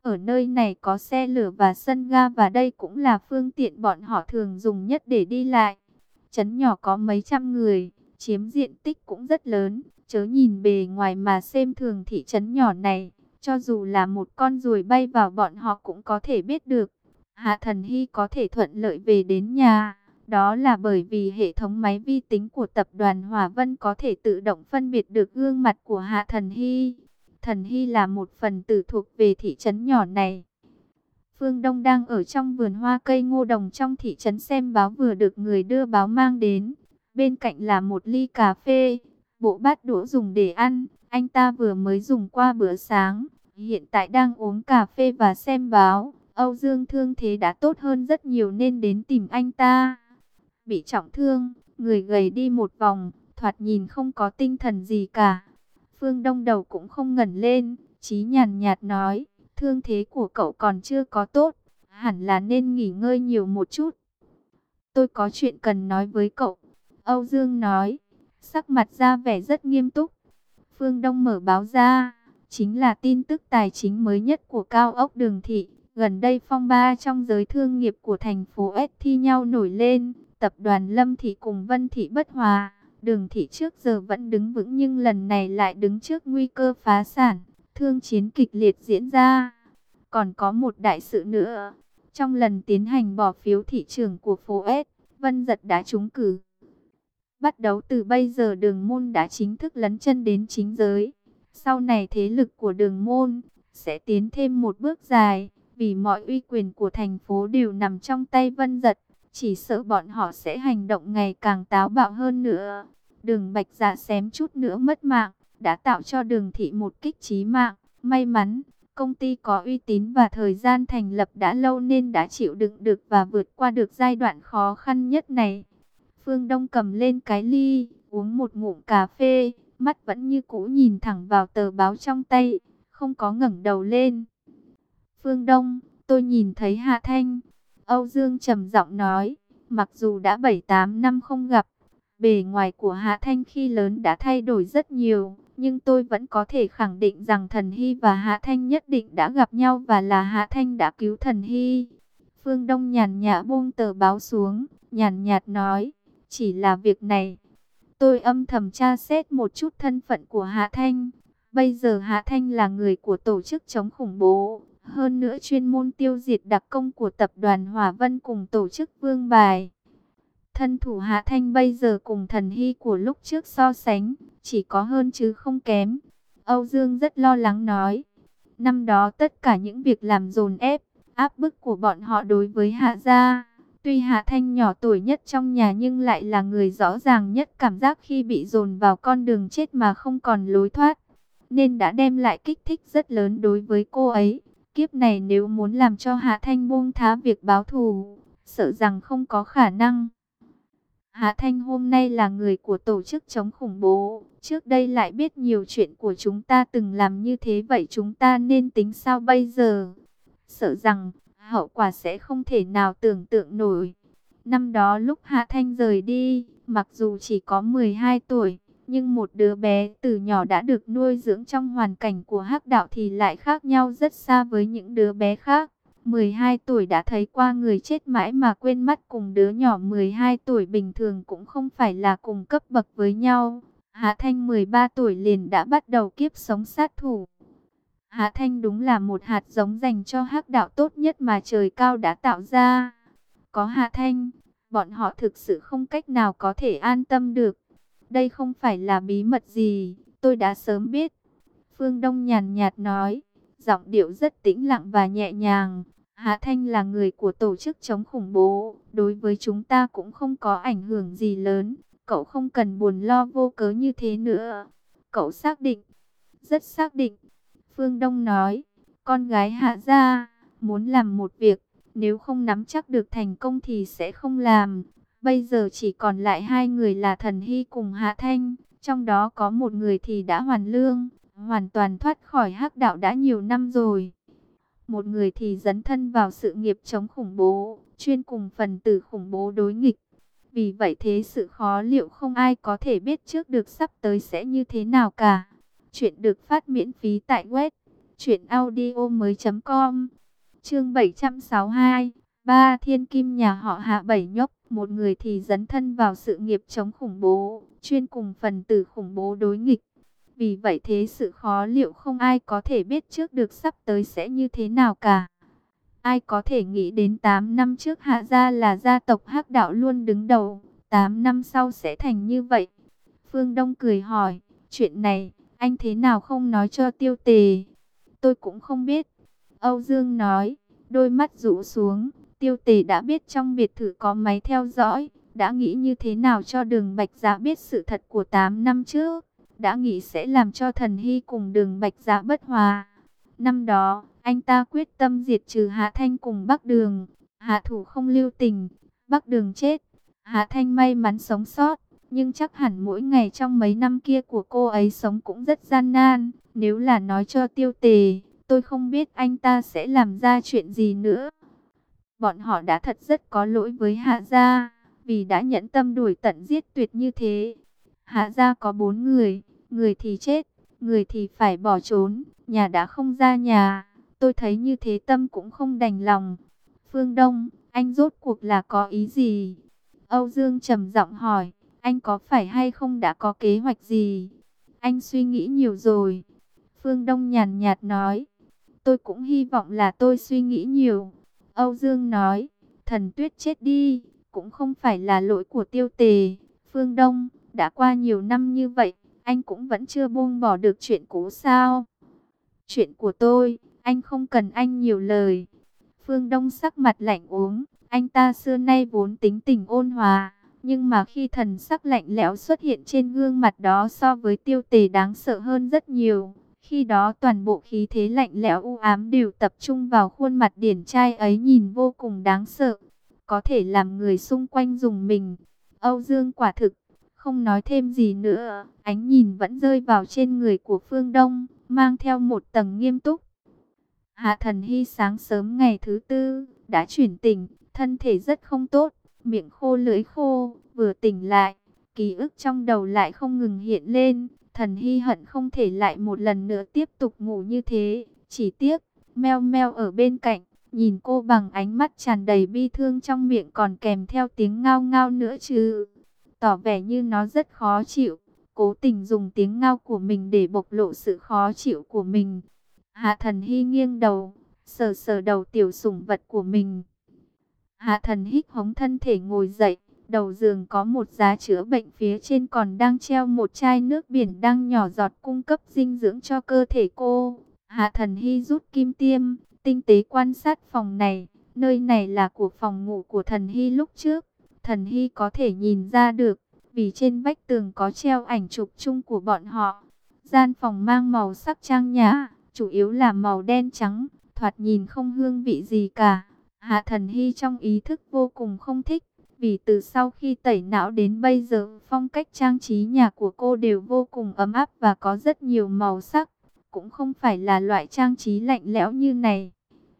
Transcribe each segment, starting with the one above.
Ở nơi này có xe lửa và sân ga và đây cũng là phương tiện bọn họ thường dùng nhất để đi lại. Trấn nhỏ có mấy trăm người, chiếm diện tích cũng rất lớn, chớ nhìn bề ngoài mà xem thường thị trấn nhỏ này. Cho dù là một con ruồi bay vào bọn họ cũng có thể biết được. Hạ Thần Hy có thể thuận lợi về đến nhà. Đó là bởi vì hệ thống máy vi tính của tập đoàn Hòa Vân có thể tự động phân biệt được gương mặt của Hạ Thần Hy. Thần Hy là một phần tử thuộc về thị trấn nhỏ này. Phương Đông đang ở trong vườn hoa cây ngô đồng trong thị trấn xem báo vừa được người đưa báo mang đến. Bên cạnh là một ly cà phê, bộ bát đũa dùng để ăn. Anh ta vừa mới dùng qua bữa sáng, hiện tại đang uống cà phê và xem báo. Âu Dương thương thế đã tốt hơn rất nhiều nên đến tìm anh ta. Bị trọng thương, người gầy đi một vòng, thoạt nhìn không có tinh thần gì cả. Phương Đông đầu cũng không ngẩng lên, Chí nhàn nhạt nói, thương thế của cậu còn chưa có tốt, hẳn là nên nghỉ ngơi nhiều một chút. Tôi có chuyện cần nói với cậu, Âu Dương nói, sắc mặt ra vẻ rất nghiêm túc. Phương Đông mở báo ra, chính là tin tức tài chính mới nhất của cao ốc Đường Thị. Gần đây phong ba trong giới thương nghiệp của thành phố S thi nhau nổi lên, tập đoàn Lâm Thị cùng Vân Thị bất hòa. Đường Thị trước giờ vẫn đứng vững nhưng lần này lại đứng trước nguy cơ phá sản, thương chiến kịch liệt diễn ra. Còn có một đại sự nữa, trong lần tiến hành bỏ phiếu thị trường của phố S, Vân Dật đã trúng cử. Bắt đầu từ bây giờ Đường Môn đã chính thức lấn chân đến chính giới. Sau này thế lực của Đường Môn sẽ tiến thêm một bước dài, vì mọi uy quyền của thành phố đều nằm trong tay Vân Dật. Chỉ sợ bọn họ sẽ hành động ngày càng táo bạo hơn nữa. Đường Bạch Dạ xém chút nữa mất mạng, đã tạo cho Đường Thị một kích chí mạng. May mắn, công ty có uy tín và thời gian thành lập đã lâu nên đã chịu đựng được và vượt qua được giai đoạn khó khăn nhất này. Phương Đông cầm lên cái ly, uống một ngụm cà phê, mắt vẫn như cũ nhìn thẳng vào tờ báo trong tay, không có ngẩng đầu lên. Phương Đông, tôi nhìn thấy Hạ Thanh. Âu Dương trầm giọng nói, mặc dù đã 7-8 năm không gặp, bề ngoài của Hạ Thanh khi lớn đã thay đổi rất nhiều, nhưng tôi vẫn có thể khẳng định rằng Thần Hy và Hạ Thanh nhất định đã gặp nhau và là Hạ Thanh đã cứu Thần Hy. Phương Đông nhàn nhã buông tờ báo xuống, nhàn nhạt nói, chỉ là việc này. Tôi âm thầm tra xét một chút thân phận của Hạ Thanh. Bây giờ Hạ Thanh là người của tổ chức chống khủng bố, hơn nữa chuyên môn tiêu diệt đặc công của tập đoàn Hòa Vân cùng tổ chức Vương Bài. Thân thủ Hạ Thanh bây giờ cùng Thần Hy của lúc trước so sánh, chỉ có hơn chứ không kém. Âu Dương rất lo lắng nói. Năm đó tất cả những việc làm dồn ép, áp bức của bọn họ đối với Hạ gia. Tuy Hạ Thanh nhỏ tuổi nhất trong nhà nhưng lại là người rõ ràng nhất cảm giác khi bị dồn vào con đường chết mà không còn lối thoát. Nên đã đem lại kích thích rất lớn đối với cô ấy. Kiếp này nếu muốn làm cho Hạ Thanh buông thá việc báo thù, sợ rằng không có khả năng. Hạ Thanh hôm nay là người của tổ chức chống khủng bố. Trước đây lại biết nhiều chuyện của chúng ta từng làm như thế, vậy chúng ta nên tính sao bây giờ? Sợ rằng hậu quả sẽ không thể nào tưởng tượng nổi. Năm đó lúc Hạ Thanh rời đi, mặc dù chỉ có 12 tuổi, nhưng một đứa bé từ nhỏ đã được nuôi dưỡng trong hoàn cảnh của Hắc đạo thì lại khác nhau rất xa với những đứa bé khác. 12 tuổi đã thấy qua người chết mãi mà quên mất, cùng đứa nhỏ 12 tuổi bình thường cũng không phải là cùng cấp bậc với nhau. Hạ Thanh 13 tuổi liền đã bắt đầu kiếp sống sát thủ. Hạ Thanh đúng là một hạt giống dành cho Hắc đạo tốt nhất mà trời cao đã tạo ra. Có Hạ Thanh, bọn họ thực sự không cách nào có thể an tâm được. Đây không phải là bí mật gì, tôi đã sớm biết. Phương Đông nhàn nhạt nói, giọng điệu rất tĩnh lặng và nhẹ nhàng. Hạ Thanh là người của tổ chức chống khủng bố, đối với chúng ta cũng không có ảnh hưởng gì lớn. Cậu không cần buồn lo vô cớ như thế nữa. Cậu xác định, rất xác định. Phương Đông nói, con gái Hạ gia muốn làm một việc, nếu không nắm chắc được thành công thì sẽ không làm. Bây giờ chỉ còn lại hai người là Thần Hy cùng Hạ Thanh, trong đó có một người thì đã hoàn lương, hoàn toàn thoát khỏi Hắc đạo đã nhiều năm rồi. Một người thì dấn thân vào sự nghiệp chống khủng bố, chuyên cùng phần tử khủng bố đối nghịch. Vì vậy thế sự khó liệu không ai có thể biết trước được sắp tới sẽ như thế nào cả. Chuyện được phát miễn phí tại web Chuyện audio mới.com. Chương 762. Ba thiên kim nhà họ Hạ bảy nhóc. Một người thì dấn thân vào sự nghiệp chống khủng bố, chuyên cùng phần tử khủng bố đối nghịch. Vì vậy thế sự khó liệu không ai có thể biết trước được sắp tới sẽ như thế nào cả. Ai có thể nghĩ đến 8 năm trước Hạ gia là gia tộc Hắc đạo luôn đứng đầu, 8 năm sau sẽ thành như vậy. Phương Đông cười hỏi, chuyện này anh thế nào không nói cho Tiêu Tề? Tôi cũng không biết. Âu Dương nói, đôi mắt rũ xuống. Tiêu Tề đã biết trong biệt thự có máy theo dõi, đã nghĩ như thế nào cho Đường Bạch Dạ biết sự thật của 8 năm trước, đã nghĩ sẽ làm cho Thần Hy cùng Đường Bạch Dạ bất hòa. Năm đó, anh ta quyết tâm diệt trừ Hạ Thanh cùng Bắc Đường, hạ thủ không lưu tình, Bắc Đường chết, Hạ Thanh may mắn sống sót. Nhưng chắc hẳn mỗi ngày trong mấy năm kia của cô ấy sống cũng rất gian nan. Nếu là nói cho Tiêu Tề, tôi không biết anh ta sẽ làm ra chuyện gì nữa. Bọn họ đã thật rất có lỗi với Hạ gia, vì đã nhẫn tâm đuổi tận giết tuyệt như thế. Hạ gia có 4 người, người thì chết, người thì phải bỏ trốn, nhà đã không ra nhà. Tôi thấy như thế tâm cũng không đành lòng. Phương Đông, anh rốt cuộc là có ý gì? Âu Dương trầm giọng hỏi. Anh có phải hay không đã có kế hoạch gì? Anh suy nghĩ nhiều rồi. Phương Đông nhàn nhạt nói. Tôi cũng hy vọng là tôi suy nghĩ nhiều. Âu Dương nói. Thần Tuyết chết đi, cũng không phải là lỗi của Tiêu Tề. Phương Đông, đã qua nhiều năm như vậy, anh cũng vẫn chưa buông bỏ được chuyện cũ sao? Chuyện của tôi, anh không cần anh nhiều lời. Phương Đông sắc mặt lạnh uống. Anh ta xưa nay vốn tính tình ôn hòa, nhưng mà khi thần sắc lạnh lẽo xuất hiện trên gương mặt đó so với Tiêu Tề đáng sợ hơn rất nhiều. Khi đó toàn bộ khí thế lạnh lẽo u ám đều tập trung vào khuôn mặt điển trai ấy, nhìn vô cùng đáng sợ, có thể làm người xung quanh rùng mình. Âu Dương quả thực không nói thêm gì nữa, ánh nhìn vẫn rơi vào trên người của Phương Đông, mang theo một tầng nghiêm túc. Hạ Thần Hy sáng sớm ngày thứ tư đã chuyển tỉnh, thân thể rất không tốt, miệng khô lưỡi khô, vừa tỉnh lại, ký ức trong đầu lại không ngừng hiện lên. Thần Hy hận không thể lại một lần nữa tiếp tục ngủ như thế, chỉ tiếc, Meo Meo ở bên cạnh, nhìn cô bằng ánh mắt tràn đầy bi thương, trong miệng còn kèm theo tiếng ngao ngao nữa chứ, tỏ vẻ như nó rất khó chịu, cố tình dùng tiếng ngao của mình để bộc lộ sự khó chịu của mình. Hạ Thần Hy nghiêng đầu, sờ sờ đầu tiểu sủng vật của mình. Hạ Thần hít hống thân thể ngồi dậy, đầu giường có một giá chữa bệnh, phía trên còn đang treo một chai nước biển đang nhỏ giọt cung cấp dinh dưỡng cho cơ thể cô. Hạ Thần Hy rút kim tiêm, tinh tế quan sát phòng này. Nơi này là của phòng ngủ của Thần Hy lúc trước. Thần Hy có thể nhìn ra được, vì trên vách tường có treo ảnh chụp chung của bọn họ. Gian phòng mang màu sắc trang nhã, chủ yếu là màu đen trắng, thoạt nhìn không hương vị gì cả. Hạ Thần Hy trong ý thức vô cùng không thích, vì từ sau khi tẩy não đến bây giờ, phong cách trang trí nhà của cô đều vô cùng ấm áp và có rất nhiều màu sắc, cũng không phải là loại trang trí lạnh lẽo như này.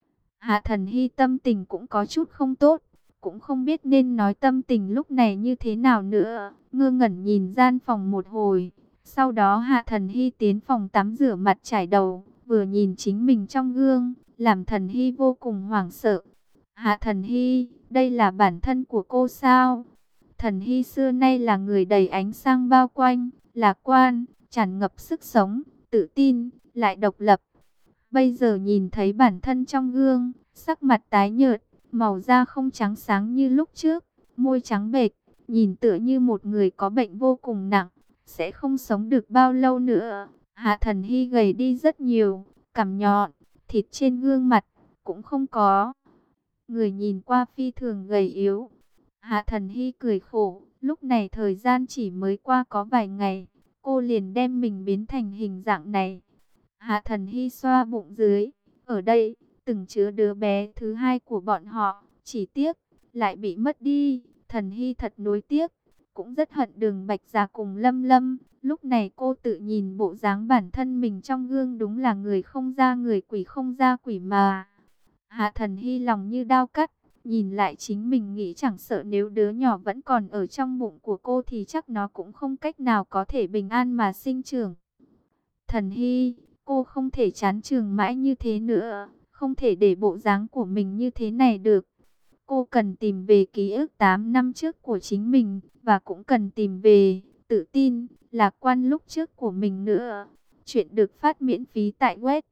Hạ Thần Hy tâm tình cũng có chút không tốt, cũng không biết nên nói tâm tình lúc này như thế nào nữa, ngơ ngẩn nhìn gian phòng một hồi. Sau đó Hạ Thần Hy tiến phòng tắm rửa mặt chải đầu, vừa nhìn chính mình trong gương, làm Thần Hy vô cùng hoảng sợ. Hạ Thần Hy, đây là bản thân của cô sao? Thần Hy xưa nay là người đầy ánh sáng bao quanh, lạc quan, tràn ngập sức sống, tự tin, lại độc lập. Bây giờ nhìn thấy bản thân trong gương, sắc mặt tái nhợt, màu da không trắng sáng như lúc trước, môi trắng bệch, nhìn tựa như một người có bệnh vô cùng nặng, sẽ không sống được bao lâu nữa. Hạ Thần Hy gầy đi rất nhiều, cằm nhọn, thịt trên gương mặt cũng không có. Người nhìn qua phi thường gầy yếu. Hạ Thần Hy cười khổ, lúc này thời gian chỉ mới qua có vài ngày, cô liền đem mình biến thành hình dạng này. Hạ Thần Hy xoa bụng dưới, ở đây, từng chứa đứa bé thứ hai của bọn họ, chỉ tiếc, lại bị mất đi. Thần Hy thật nuối tiếc, cũng rất hận Đường Bạch Dạ cùng Lâm Lâm. Lúc này cô tự nhìn bộ dáng bản thân mình trong gương, đúng là người không ra người, quỷ không ra quỷ mà. Hạ Thần Hy lòng như đao cắt, nhìn lại chính mình nghĩ chẳng sợ nếu đứa nhỏ vẫn còn ở trong bụng của cô thì chắc nó cũng không cách nào có thể bình an mà sinh trưởng. Thần Hy, cô không thể chán trường mãi như thế nữa, không thể để bộ dáng của mình như thế này được. Cô cần tìm về ký ức 8 năm trước của chính mình, và cũng cần tìm về tự tin, lạc quan lúc trước của mình nữa. Chuyện được phát miễn phí tại web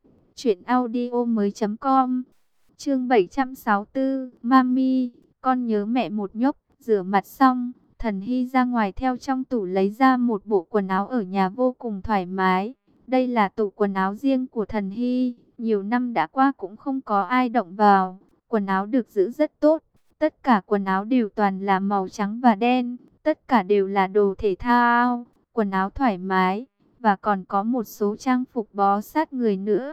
truyệnaudiomoi.com. Chương 764, Mami, con nhớ mẹ một nhóc. Rửa mặt xong, Thần Hy ra ngoài theo trong tủ lấy ra một bộ quần áo ở nhà vô cùng thoải mái. Đây là tủ quần áo riêng của Thần Hy, nhiều năm đã qua cũng không có ai động vào. Quần áo được giữ rất tốt, tất cả quần áo đều toàn là màu trắng và đen, tất cả đều là đồ thể thao, quần áo thoải mái, và còn có một số trang phục bó sát người nữa.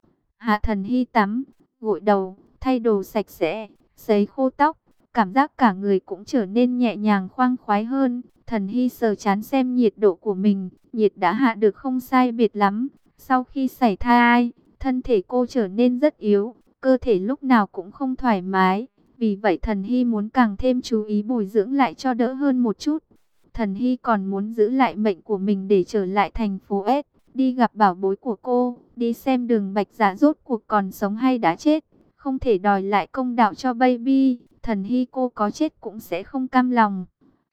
Hạ Thần Hy tắm, gội đầu, thay đồ sạch sẽ, sấy khô tóc, cảm giác cả người cũng trở nên nhẹ nhàng khoan khoái hơn. Thần Hy sờ trán xem nhiệt độ của mình, nhiệt đã hạ được không sai biệt lắm. Sau khi sảy thai, thân thể cô trở nên rất yếu, cơ thể lúc nào cũng không thoải mái. Vì vậy Thần Hy muốn càng thêm chú ý bồi dưỡng lại cho đỡ hơn một chút. Thần Hy còn muốn giữ lại mệnh của mình để trở lại thành phố S, đi gặp bảo bối của cô, đi xem Đường Bạch Dạ rốt cuộc còn sống hay đã chết. Không thể đòi lại công đạo cho baby, Thần Hy cô có chết cũng sẽ không cam lòng.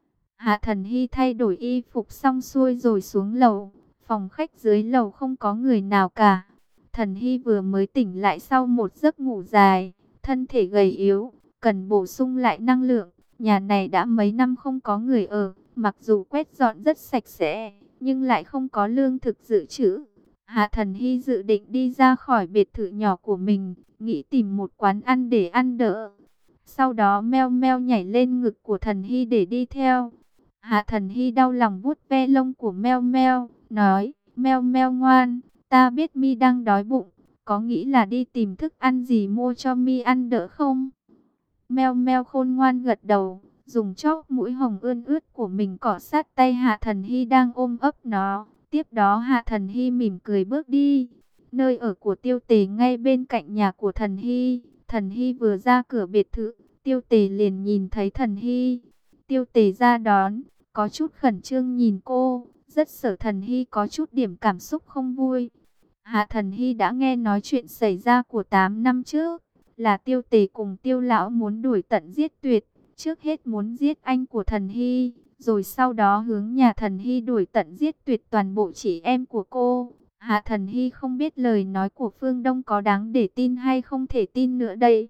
Hạ Thần Hy thay đổi y phục xong xuôi rồi xuống lầu. Phòng khách dưới lầu không có người nào cả. Thần Hy vừa mới tỉnh lại sau một giấc ngủ dài, thân thể gầy yếu, cần bổ sung lại năng lượng. Nhà này đã mấy năm không có người ở, mặc dù quét dọn rất sạch sẽ, nhưng lại không có lương thực dự trữ. Hạ Thần Hy dự định đi ra khỏi biệt thự nhỏ của mình, nghĩ tìm một quán ăn để ăn đỡ. Sau đó Meo Meo nhảy lên ngực của Thần Hy để đi theo. Hạ Thần Hy đau lòng vuốt ve lông của Meo Meo, nói: Meo Meo ngoan, ta biết Mi đang đói bụng, có nghĩ là đi tìm thức ăn gì mua cho Mi ăn đỡ không? Meo Meo khôn ngoan gật đầu, dùng chóp mũi hồng ươn ướt của mình cọ sát tay Hạ Thần Hy đang ôm ấp nó. Tiếp đó Hạ Thần Hy mỉm cười bước đi. Nơi ở của Tiêu Tề ngay bên cạnh nhà của Thần Hy. Thần Hy vừa ra cửa biệt thự, Tiêu Tề liền nhìn thấy Thần Hy. Tiêu Tề ra đón, có chút khẩn trương nhìn cô, rất sợ Thần Hy có chút điểm cảm xúc không vui. Hạ Thần Hy đã nghe nói chuyện xảy ra của 8 năm trước, là Tiêu Tề cùng Tiêu Lão muốn đuổi tận giết tuyệt, trước hết muốn giết anh của Thần Hy, rồi sau đó hướng nhà Thần Hy đuổi tận giết tuyệt toàn bộ chị em của cô. Hạ Thần Hy không biết lời nói của Phương Đông có đáng để tin hay không thể tin nữa đây.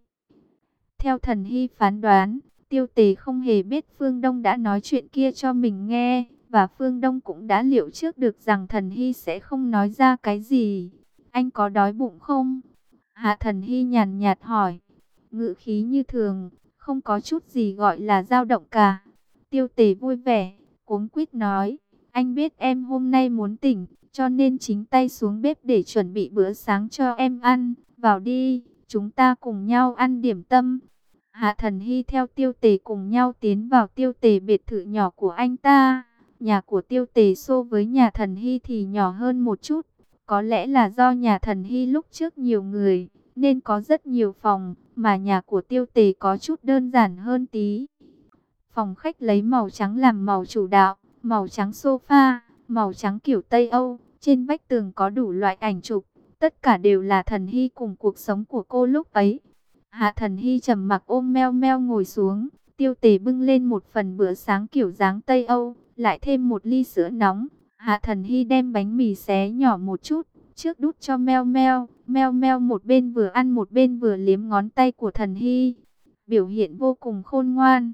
Theo Thần Hy phán đoán, Tiêu Tề không hề biết Phương Đông đã nói chuyện kia cho mình nghe, và Phương Đông cũng đã liệu trước được rằng Thần Hy sẽ không nói ra cái gì. Anh có đói bụng không? Hạ Thần Hy nhàn nhạt hỏi, ngữ khí như thường, không có chút gì gọi là dao động cả. Tiêu Tề vui vẻ, cuống quýt nói, anh biết em hôm nay muốn tỉnh, cho nên chính tay xuống bếp để chuẩn bị bữa sáng cho em ăn. Vào đi, chúng ta cùng nhau ăn điểm tâm. Hạ Thần Hy theo Tiêu Tề cùng nhau tiến vào Tiêu Tề biệt thự nhỏ của anh ta. Nhà của Tiêu Tề so với nhà Thần Hy thì nhỏ hơn một chút. Có lẽ là do nhà Thần Hy lúc trước nhiều người, nên có rất nhiều phòng, mà nhà của Tiêu Tề có chút đơn giản hơn tí. Phòng khách lấy màu trắng làm màu chủ đạo, màu trắng sofa, màu trắng kiểu Tây Âu, trên vách tường có đủ loại ảnh chụp, tất cả đều là Thần Hy cùng cuộc sống của cô lúc ấy. Hạ Thần Hy trầm mặc ôm Meo Meo ngồi xuống, Tiêu Tề bưng lên một phần bữa sáng kiểu dáng Tây Âu, lại thêm một ly sữa nóng. Hạ Thần Hy đem bánh mì xé nhỏ một chút, trước đút cho Meo Meo. Meo Meo một bên vừa ăn một bên vừa liếm ngón tay của Thần Hy, biểu hiện vô cùng khôn ngoan.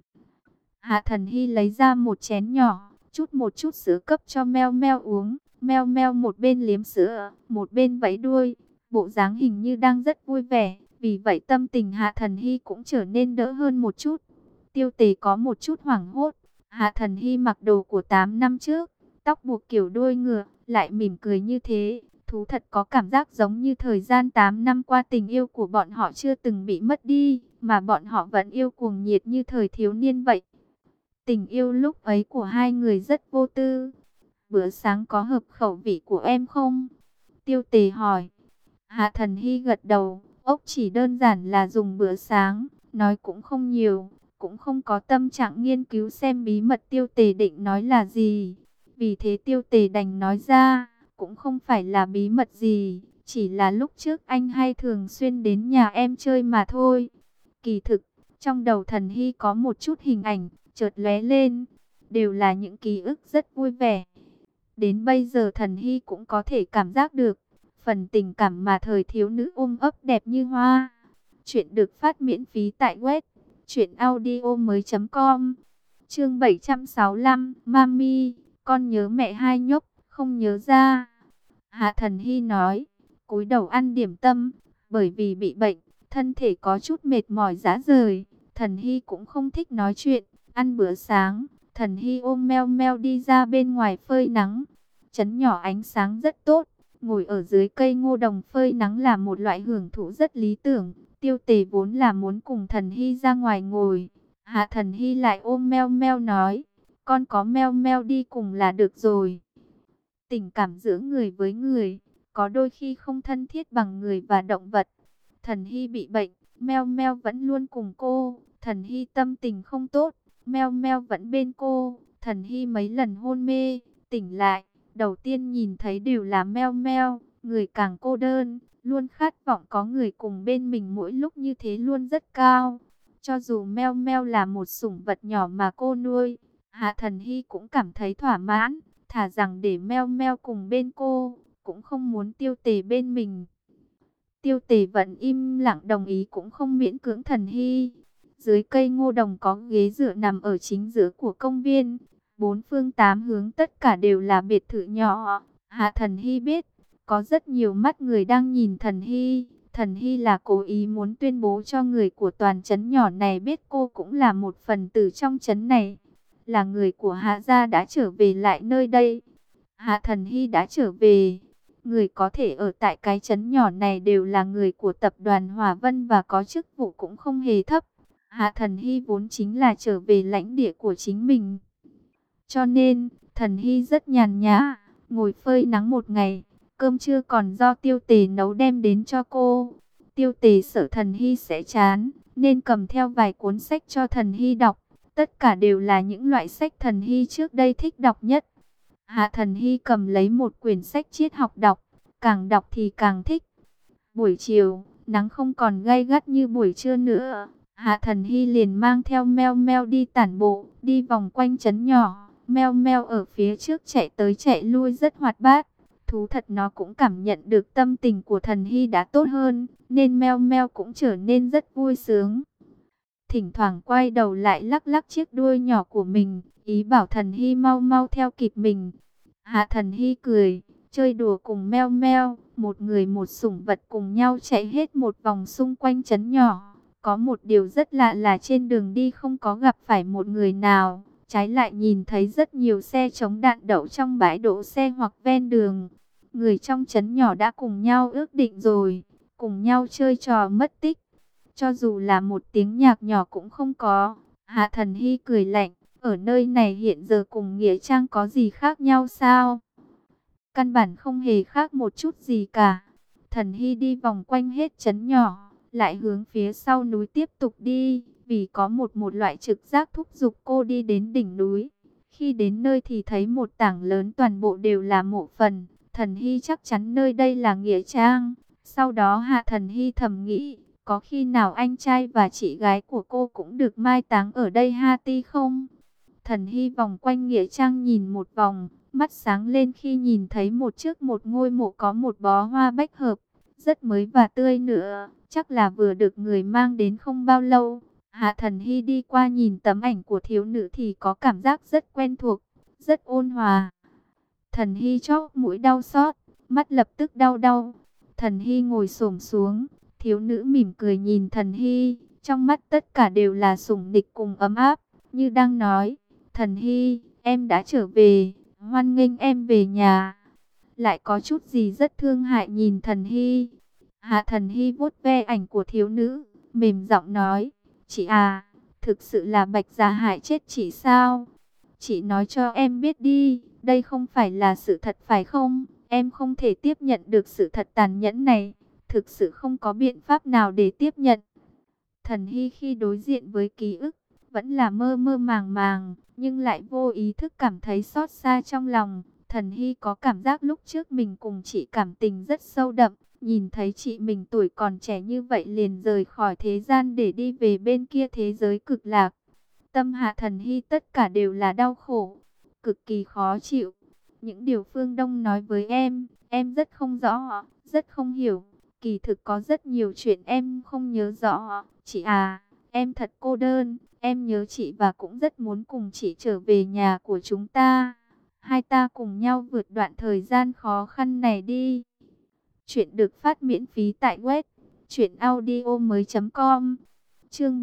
Hạ Thần Hy lấy ra một chén nhỏ, chút một chút sữa cấp cho Meo Meo uống. Meo Meo một bên liếm sữa, một bên vẫy đuôi, bộ dáng hình như đang rất vui vẻ. Vì vậy tâm tình Hạ Thần Hy cũng trở nên đỡ hơn một chút. Tiêu Tề có một chút hoảng hốt. Hạ Thần Hy mặc đồ của 8 năm trước, tóc buộc kiểu đuôi ngựa, lại mỉm cười như thế. Thú thật có cảm giác giống như thời gian 8 năm qua tình yêu của bọn họ chưa từng bị mất đi, mà bọn họ vẫn yêu cuồng nhiệt như thời thiếu niên vậy. Tình yêu lúc ấy của hai người rất vô tư. Bữa sáng có hợp khẩu vị của em không? Tiêu Tề hỏi. Hạ Thần Hy gật đầu. Ốc chỉ đơn giản là dùng bữa sáng, nói cũng không nhiều, cũng không có tâm trạng nghiên cứu xem bí mật Tiêu Tề định nói là gì. Vì thế Tiêu Tề đành nói ra, cũng không phải là bí mật gì, Chỉ là lúc trước anh hay thường xuyên đến nhà em chơi mà thôi. Kỳ thực, trong đầu Thần Hy có một chút hình ảnh, chợt lóe lên. Đều là những ký ức rất vui vẻ. Đến bây giờ Thần Hy cũng có thể cảm giác được phần tình cảm mà thời thiếu nữ ôm ấp đẹp như hoa. Chuyện được phát miễn phí tại web truyệnaudiomoi.com. Chương 765, Mami, con nhớ mẹ hai nhóc, không nhớ ra. Hạ Thần Hy nói, cúi đầu ăn điểm tâm, bởi vì bị bệnh, thân thể có chút mệt mỏi rã rời. Thần Hy cũng không thích nói chuyện, ăn bữa sáng. Thần Hy ôm Meo Meo đi ra bên ngoài phơi nắng. Trấn nhỏ ánh sáng rất tốt, ngồi ở dưới cây ngô đồng phơi nắng là một loại hưởng thụ rất lý tưởng. Tiêu Tề vốn là muốn cùng Thần Hy ra ngoài ngồi. Hạ Thần Hy lại ôm Meo Meo nói, con có Meo Meo đi cùng là được rồi. Tình cảm giữa người với người, có đôi khi không thân thiết bằng người và động vật. Thần Hy bị bệnh, Meo Meo vẫn luôn cùng cô. Thần Hy tâm tình không tốt, Meo Meo vẫn bên cô. Thần Hy mấy lần hôn mê, tỉnh lại, đầu tiên nhìn thấy đều là Meo Meo. Người càng cô đơn, luôn khát vọng có người cùng bên mình mỗi lúc như thế luôn rất cao. Cho dù Meo Meo là một sủng vật nhỏ mà cô nuôi, Hạ Thần Hy cũng cảm thấy thỏa mãn. Thà rằng để Meo Meo cùng bên cô, cũng không muốn Tiêu Tề bên mình. Tiêu Tề vẫn im lặng đồng ý, cũng không miễn cưỡng Thần Hy. Dưới cây ngô đồng có ghế dựa nằm ở chính giữa của công viên. Bốn phương tám hướng tất cả đều là biệt thự nhỏ. Hạ Thần Hy biết, có rất nhiều mắt người đang nhìn Thần Hy. Thần Hy là cố ý muốn tuyên bố cho người của toàn trấn nhỏ này biết cô cũng là một phần tử trong trấn này. Là người của Hạ gia đã trở về lại nơi đây. Hạ Thần Hy đã trở về. Người có thể ở tại cái trấn nhỏ này đều là người của tập đoàn Hòa Vân và có chức vụ cũng không hề thấp. Hạ Thần Hy vốn chính là trở về lãnh địa của chính mình. Cho nên, Thần Hy rất nhàn nhã, ngồi phơi nắng một ngày. Cơm trưa còn do Tiêu Tề nấu đem đến cho cô. Tiêu Tề sợ Thần Hy sẽ chán, nên cầm theo vài cuốn sách cho Thần Hy đọc. Tất cả đều là những loại sách Thần Hy trước đây thích đọc nhất. Hạ Thần Hy cầm lấy một quyển sách triết học đọc, càng đọc thì càng thích. Buổi chiều, nắng không còn gay gắt như buổi trưa nữa. Hạ Thần Hy liền mang theo Meo Meo đi tản bộ, đi vòng quanh trấn nhỏ. Meo Meo ở phía trước chạy tới chạy lui rất hoạt bát. Thú thật nó cũng cảm nhận được tâm tình của Thần Hy đã tốt hơn, nên Meo Meo cũng trở nên rất vui sướng. Thỉnh thoảng quay đầu lại lắc lắc chiếc đuôi nhỏ của mình, ý bảo Thần Hy mau mau theo kịp mình. Hạ Thần Hy cười, chơi đùa cùng Meo Meo, một người một sủng vật cùng nhau chạy hết một vòng xung quanh trấn nhỏ. Có một điều rất lạ là trên đường đi không có gặp phải một người nào, trái lại nhìn thấy rất nhiều xe chống đạn đậu trong bãi đỗ xe hoặc ven đường. Người trong trấn nhỏ đã cùng nhau ước định rồi, cùng nhau chơi trò mất tích. Cho dù là một tiếng nhạc nhỏ cũng không có. Hạ Thần Hy cười lạnh, ở nơi này hiện giờ cùng Nghĩa Trang có gì khác nhau sao? Căn bản không hề khác một chút gì cả. Thần Hy đi vòng quanh hết trấn nhỏ, lại hướng phía sau núi tiếp tục đi, vì có một loại trực giác thúc giục cô đi đến đỉnh núi. Khi đến nơi thì thấy một tảng lớn toàn bộ đều là mộ phần. Thần Hy chắc chắn nơi đây là Nghĩa Trang. Sau đó Hạ Thần Hy thầm nghĩ, có khi nào anh trai và chị gái của cô cũng được mai táng ở đây ha ti không? Thần Hy vòng quanh Nghĩa Trang nhìn một vòng, mắt sáng lên khi nhìn thấy trước một ngôi mộ có một bó hoa bách hợp, rất mới và tươi nữa, chắc là vừa được người mang đến không bao lâu. Hạ Thần Hy đi qua nhìn tấm ảnh của thiếu nữ thì có cảm giác rất quen thuộc, rất ôn hòa. Thần Hy chóp mũi đau xót, mắt lập tức đau đau. Thần Hy ngồi xổm xuống, thiếu nữ mỉm cười nhìn Thần Hy, trong mắt tất cả đều là sủng nịch cùng ấm áp, như đang nói, Thần Hy, em đã trở về, hoan nghênh em về nhà. Lại có chút gì rất thương hại nhìn Thần Hy. Hạ Thần Hy vuốt ve ảnh của thiếu nữ, mềm giọng nói, chị à, thực sự là Bạch Gia hại chết chị sao? Chị nói cho em biết đi, đây không phải là sự thật phải không? Em không thể tiếp nhận được sự thật tàn nhẫn này, thực sự không có biện pháp nào để tiếp nhận. Thần Hy khi đối diện với ký ức, vẫn là mơ mơ màng màng, nhưng lại vô ý thức cảm thấy xót xa trong lòng. Thần Hy có cảm giác lúc trước mình cùng chị cảm tình rất sâu đậm. Nhìn thấy chị mình tuổi còn trẻ như vậy liền rời khỏi thế gian để đi về bên kia thế giới cực lạc. Tâm Hạ Thần Hy tất cả đều là đau khổ, cực kỳ khó chịu. Những điều Phương Đông nói với em rất không rõ, rất không hiểu. Kỳ thực có rất nhiều chuyện em không nhớ rõ. Chị à, em thật cô đơn, em nhớ chị và cũng rất muốn cùng chị trở về nhà của chúng ta. Hai ta cùng nhau vượt đoạn thời gian khó khăn này đi. Chuyện được phát miễn phí tại web truyệnaudiomoi.com. Chương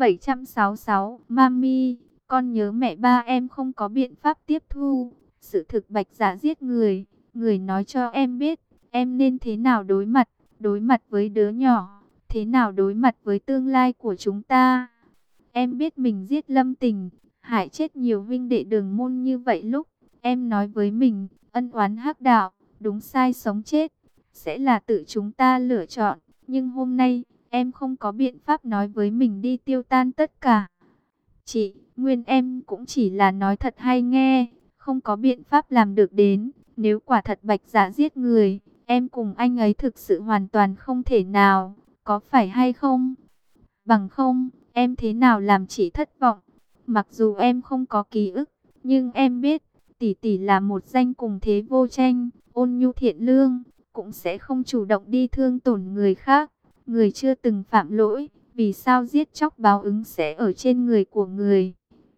766, Mami, con nhớ mẹ ba em không có biện pháp tiếp thu sự thực Bạch Dạ giết người, người nói cho em biết em nên thế nào đối mặt với đứa nhỏ, thế nào đối mặt với tương lai của chúng ta. Em biết mình giết Lâm Tình, hại chết nhiều huynh đệ Đường môn như vậy, lúc em nói với mình, ân oán hắc đạo, đúng sai sống chết sẽ là tự chúng ta lựa chọn, nhưng hôm nay em không có biện pháp nói với mình đi tiêu tan tất cả. Chị, nguyên em cũng chỉ là nói thật hay nghe, không có biện pháp làm được đến. Nếu quả thật Bạch Dạ giết người, em cùng anh ấy thực sự hoàn toàn không thể nào, có phải hay không? Bằng không, em thế nào làm chị thất vọng? Mặc dù em không có ký ức, nhưng em biết, tỷ tỷ là một danh cùng thế vô tranh, ôn nhu thiện lương, cũng sẽ không chủ động đi thương tổn người khác. Người chưa từng phạm lỗi, vì sao giết chóc báo ứng sẽ ở trên người của người?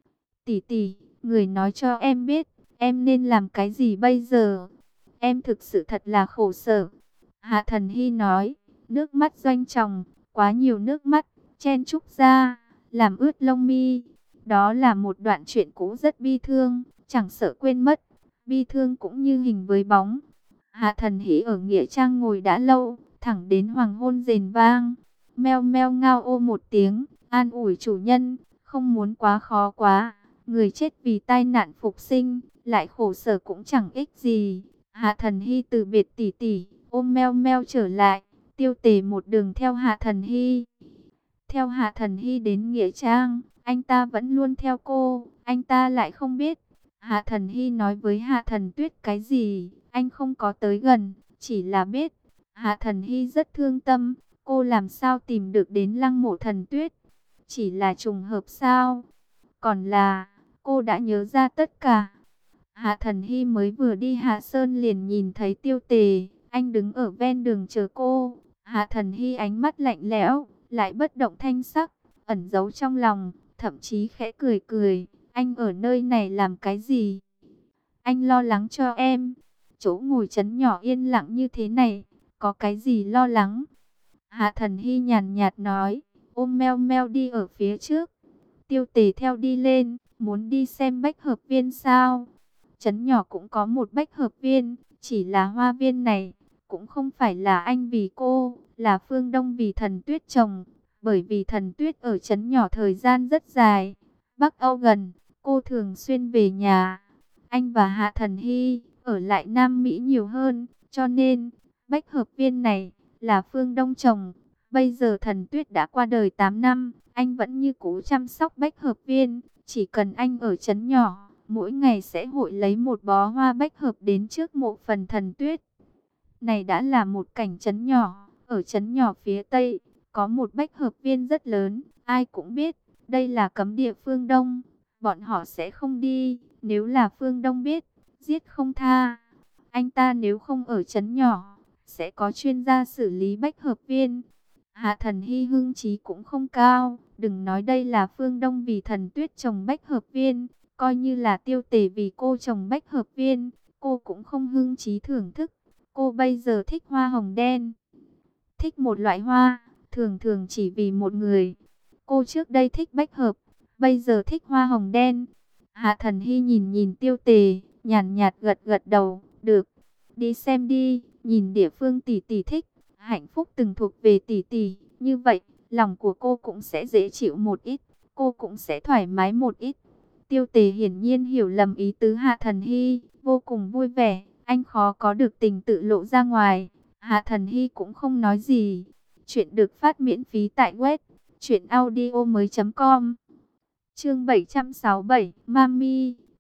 Tỷ tỷ, người nói cho em biết, em nên làm cái gì bây giờ? Em thực sự thật là khổ sở. Hạ Thần Hy nói, nước mắt doanh tròng, quá nhiều nước mắt, chen chúc ra, làm ướt lông mi. Đó là một đoạn truyện cũ rất bi thương, chẳng sợ quên mất. Bi thương cũng như hình với bóng. Hạ Thần Hy ở Nghĩa Trang ngồi đã lâu, thẳng đến hoàng hôn rền vang. Meo meo ngao ô một tiếng, an ủi chủ nhân, không muốn quá khó quá. Người chết vì tai nạn phục sinh, lại khổ sở cũng chẳng ích gì. Hạ Thần Hy từ biệt tỷ tỷ, ôm meo meo trở lại. Tiêu Tề một đường theo Hạ Thần Hy. Theo Hạ Thần Hy đến Nghĩa Trang, anh ta vẫn luôn theo cô, anh ta lại không biết. Hạ Thần Hy nói với Hạ Thần Tuyết cái gì, anh không có tới gần, chỉ là biết. Hạ Thần Hy rất thương tâm, cô làm sao tìm được đến lăng mộ Thần Tuyết? Chỉ là trùng hợp sao? Còn là, cô đã nhớ ra tất cả. Hạ Thần Hy mới vừa đi Hạ Sơn liền nhìn thấy Tiêu Tề, anh đứng ở ven đường chờ cô. Hạ Thần Hy ánh mắt lạnh lẽo, lại bất động thanh sắc, ẩn giấu trong lòng, thậm chí khẽ cười cười. Anh ở nơi này làm cái gì? Anh lo lắng cho em. Chỗ ngồi trấn nhỏ yên lặng như thế này, có cái gì lo lắng? Hạ Thần Hy nhàn nhạt nói, ôm meo meo đi ở phía trước. Tiêu Tề theo đi lên, muốn đi xem bách hợp viên sao? Trấn nhỏ cũng có một bách hợp viên, chỉ là hoa viên này, cũng không phải là anh vì cô, là Phương Đông vì Thần Tuyết trồng. Bởi vì Thần Tuyết ở trấn nhỏ thời gian rất dài, Bắc Âu gần, cô thường xuyên về nhà. Anh và Hạ Thần Hy ở lại Nam Mỹ nhiều hơn, cho nên bách hợp viên này là Phương Đông trồng. Bây giờ Thần Tuyết đã qua đời 8 năm, anh vẫn như cũ chăm sóc bách hợp viên. Chỉ cần anh ở trấn nhỏ, mỗi ngày sẽ hội lấy một bó hoa bách hợp đến trước mộ phần Thần Tuyết. Này đã là một cảnh trấn nhỏ, ở trấn nhỏ phía Tây, có một bách hợp viên rất lớn, ai cũng biết, đây là cấm địa Phương Đông. Bọn họ sẽ không đi, nếu là Phương Đông biết, giết không tha. Anh ta nếu không ở trấn nhỏ, sẽ có chuyên gia xử lý bách hợp viên. Hạ Thần Hy hưng trí cũng không cao, đừng nói đây là Phương Đông vì Thần Tuyết trồng bách hợp viên, coi như là Tiêu Tề vì cô trồng bách hợp viên, cô cũng không hưng trí thưởng thức. Cô bây giờ thích hoa hồng đen, thích một loại hoa, thường thường chỉ vì một người. Cô trước đây thích bách hợp, bây giờ thích hoa hồng đen. Hạ Thần Hy nhìn nhìn Tiêu Tề, nhàn nhạt gật gật đầu, được, đi xem đi, nhìn địa phương tỷ tỷ thích, hạnh phúc từng thuộc về tỷ tỷ, như vậy, lòng của cô cũng sẽ dễ chịu một ít, cô cũng sẽ thoải mái một ít. Tiêu Tề hiển nhiên hiểu lầm ý tứ Hạ Thần Hy, vô cùng vui vẻ, anh khó có được tình tự lộ ra ngoài. Hạ Thần Hy cũng không nói gì. Chuyện được phát miễn phí tại web truyệnaudiomoi.com. Chương 767, Mami,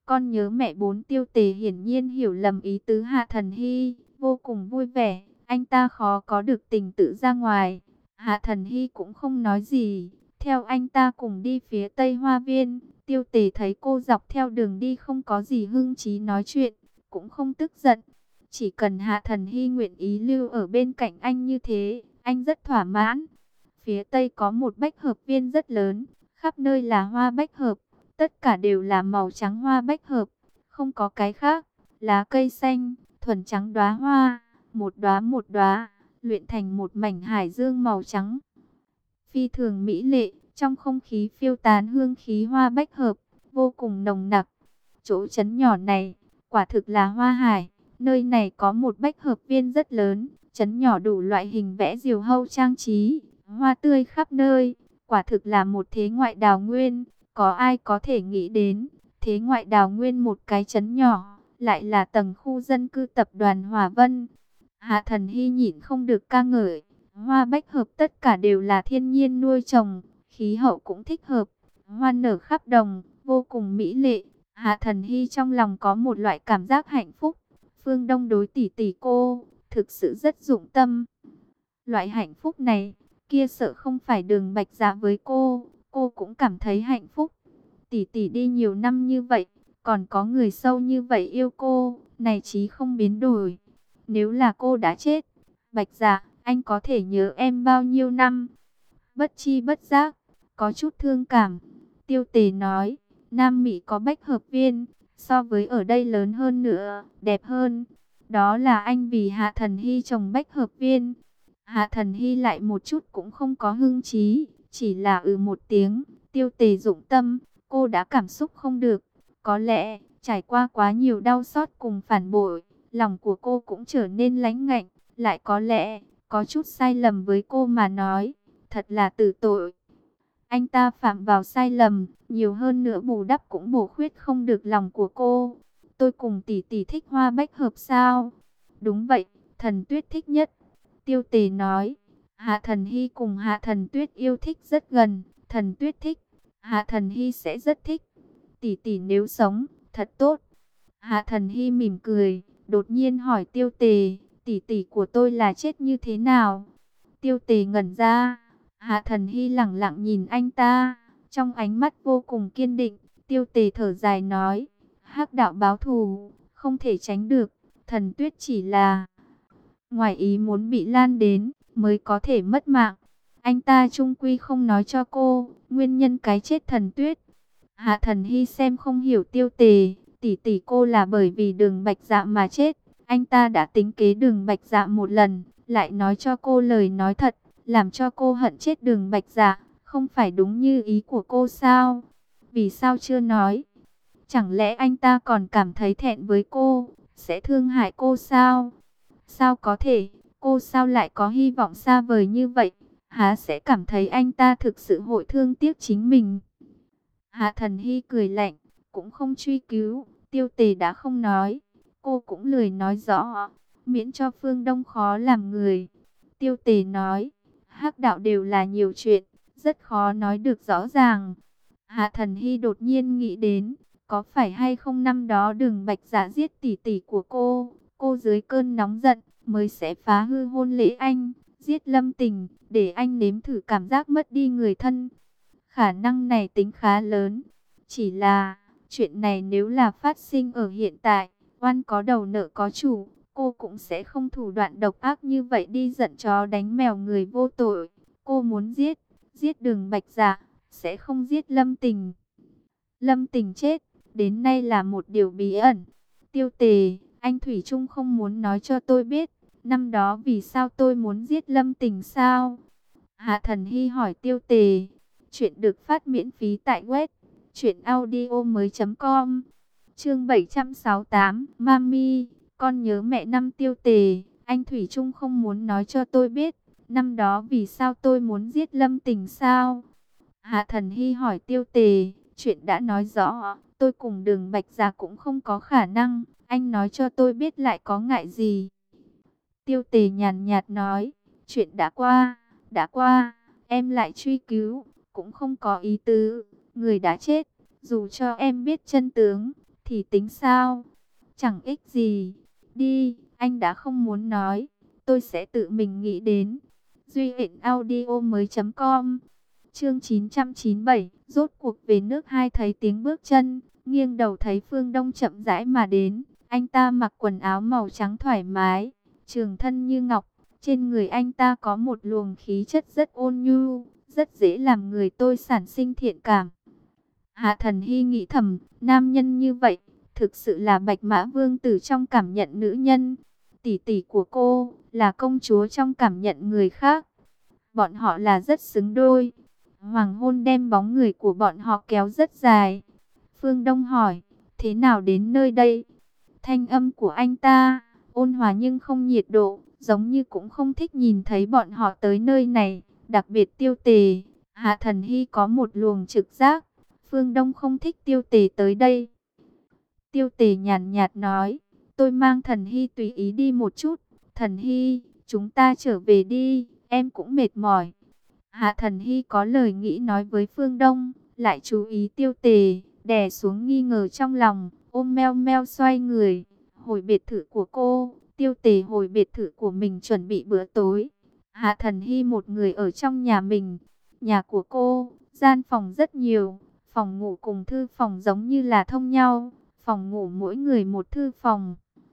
con nhớ mẹ bốn. Tiêu Tề hiển nhiên hiểu lầm ý tứ Hạ Thần Hy, vô cùng vui vẻ, anh ta khó có được tình tự ra ngoài. Hạ Thần Hy cũng không nói gì, theo anh ta cùng đi phía Tây Hoa Viên. Tiêu Tề thấy cô dọc theo đường đi không có gì hưng trí nói chuyện, cũng không tức giận. Chỉ cần Hạ Thần Hy nguyện ý lưu ở bên cạnh anh như thế, anh rất thỏa mãn. Phía Tây có một bách hợp viên rất lớn, khắp nơi là hoa bách hợp, tất cả đều là màu trắng hoa bách hợp, không có cái khác. Lá cây xanh, thuần trắng đóa hoa, một đóa, luyện thành một mảnh hải dương màu trắng. Phi thường mỹ lệ, trong không khí phiêu tán hương khí hoa bách hợp, vô cùng nồng nặc. Chỗ trấn nhỏ này, quả thực là hoa hải. Nơi này có một bách hợp viên rất lớn, trấn nhỏ đủ loại hình vẽ diều hâu trang trí, hoa tươi khắp nơi, quả thực là một thế ngoại đào nguyên. Có ai có thể nghĩ đến, thế ngoại đào nguyên một cái trấn nhỏ, lại là tầng khu dân cư tập đoàn Hòa Vân. Hạ Thần Hy nhịn không được ca ngợi, hoa bách hợp tất cả đều là thiên nhiên nuôi trồng, khí hậu cũng thích hợp, hoa nở khắp đồng, vô cùng mỹ lệ. Hạ Thần Hy trong lòng có một loại cảm giác hạnh phúc. Phương Đông đối tỷ tỷ cô, thực sự rất dụng tâm. Loại hạnh phúc này, kia sợ không phải Đường Bạch Dạ với cô cũng cảm thấy hạnh phúc. Tỷ tỷ đi nhiều năm như vậy, còn có người sâu như vậy yêu cô, này chí không biến đổi. Nếu là cô đã chết, Bạch Dạ, anh có thể nhớ em bao nhiêu năm? Bất chi bất giác, có chút thương cảm. Tiêu Tề nói, Nam Mỹ có bách hợp viên, so với ở đây lớn hơn nữa, đẹp hơn. Đó là anh vì Hạ Thần Hy trồng bách hợp viên. Hạ Thần Hy lại một chút cũng không có hưng trí, chỉ là một tiếng. Tiêu Tề dụng tâm, cô đã cảm xúc không được. Có lẽ, trải qua quá nhiều đau xót cùng phản bội, lòng của cô cũng trở nên lãnh ngạnh. Lại có lẽ, có chút sai lầm với cô mà nói, thật là tử tội. Anh ta phạm vào sai lầm, nhiều hơn nữa bù đắp cũng bổ khuyết không được lòng của cô. Tôi cùng tỷ tỷ thích hoa bách hợp sao? Đúng vậy, Thần Tuyết thích nhất. Tiêu Tề nói, Hạ Thần Hy cùng Hạ Thần Tuyết yêu thích rất gần, Thần Tuyết thích, Hạ Thần Hy sẽ rất thích. Tỷ tỷ nếu sống, thật tốt. Hạ Thần Hy mỉm cười, đột nhiên hỏi Tiêu Tề, tỷ tỷ của tôi là chết như thế nào? Tiêu Tề ngẩn ra, Hạ Thần Hy lẳng lặng nhìn anh ta, trong ánh mắt vô cùng kiên định. Tiêu Tề thở dài nói, hắc đạo báo thù, không thể tránh được, Thần Tuyết chỉ là ngoài ý muốn bị lan đến, mới có thể mất mạng. Anh ta chung quy không nói cho cô, nguyên nhân cái chết Thần Tuyết. Hạ Thần Hy xem không hiểu Tiêu Tề, tỷ tỷ cô là bởi vì Đường Bạch Dạ mà chết. Anh ta đã tính kế Đường Bạch Dạ một lần, lại nói cho cô lời nói thật, làm cho cô hận chết Đường Bạch Dạ, không phải đúng như ý của cô sao? Vì sao chưa nói? Chẳng lẽ anh ta còn cảm thấy thẹn với cô, sẽ thương hại cô sao? Sao có thể, cô sao lại có hy vọng xa vời như vậy? Há sẽ cảm thấy anh ta thực sự hội thương tiếc chính mình? Hạ Thần Hy cười lạnh, cũng không truy cứu, Tiêu Tề đã không nói, cô cũng lười nói rõ, miễn cho Phương Đông khó làm người. Tiêu Tề nói, hắc đạo đều là nhiều chuyện, rất khó nói được rõ ràng. Hạ Thần Hy đột nhiên nghĩ đến, có phải hay không năm đó Đường Bạch Dạ giết tỷ tỷ của cô dưới cơn nóng giận, mới sẽ phá hư hôn lễ anh, giết Lâm Tình, để anh nếm thử cảm giác mất đi người thân. Khả năng này tính khá lớn, chỉ là chuyện này nếu là phát sinh ở hiện tại, oan có đầu nợ có chủ, cô cũng sẽ không thủ đoạn độc ác như vậy đi giận chó đánh mèo người vô tội. Cô muốn giết Đường Bạch Dạ, sẽ không giết Lâm Tình. Lâm Tình chết, đến nay là một điều bí ẩn. Tiêu Tề, anh thủy chung không muốn nói cho tôi biết, năm đó vì sao tôi muốn giết Lâm Tình sao? Hạ Thần Hy hỏi Tiêu Tề. Chuyện được phát miễn phí tại web truyệnaudiomoi.com. Chương 768, Mami, con nhớ mẹ năm. Tiêu Tề, anh thủy chung không muốn nói cho tôi biết, năm đó vì sao tôi muốn giết Lâm Tình sao? Hạ Thần Hy hỏi Tiêu Tề, chuyện đã nói rõ, tôi cùng Đường Bạch Dạ cũng không có khả năng, anh nói cho tôi biết lại có ngại gì? Tiêu Tề nhàn nhạt nói, chuyện đã qua, em lại truy cứu, cũng không có ý tứ, người đã chết, dù cho em biết chân tướng, thì tính sao? Chẳng ích gì. Đi, anh đã không muốn nói, tôi sẽ tự mình nghĩ đến. Duy Hịnh Audio mới.com. Chương 997, rốt cuộc về nước. Hai thấy tiếng bước chân, nghiêng đầu thấy Phương Đông chậm rãi mà đến. Anh ta mặc quần áo màu trắng thoải mái, trường thân như ngọc. Trên người anh ta có một luồng khí chất rất ôn nhu, rất dễ làm người tôi sản sinh thiện cảm. Hạ Thần Hy nghĩ thầm, nam nhân như vậy, thực sự là bạch mã vương tử trong cảm nhận nữ nhân. Tỷ tỷ của cô là công chúa trong cảm nhận người khác. Bọn họ là rất xứng đôi. Hoàng hôn đem bóng người của bọn họ kéo rất dài. Phương Đông hỏi, thế nào đến nơi đây? Thanh âm của anh ta ôn hòa nhưng không nhiệt độ, giống như cũng không thích nhìn thấy bọn họ tới nơi này. Đặc biệt Tiêu Tề, Hạ Thần Hy có một luồng trực giác, Phương Đông không thích Tiêu Tề tới đây. Tiêu Tề nhàn nhạt nói, tôi mang Thần Hy tùy ý đi một chút. Thần Hy, chúng ta trở về đi, em cũng mệt mỏi. Hạ Thần Hy có lời nghĩ nói với Phương Đông, lại chú ý Tiêu Tề, đè xuống nghi ngờ trong lòng, ôm meo meo xoay người. Hồi biệt thự của cô, Tiêu Tề hồi biệt thự của mình chuẩn bị bữa tối. Hạ Thần Hy một người ở trong nhà mình. Nhà của cô, gian phòng rất nhiều, phòng ngủ cùng thư phòng giống như là thông nhau. Phòng ngủ mỗi người một thư phòng.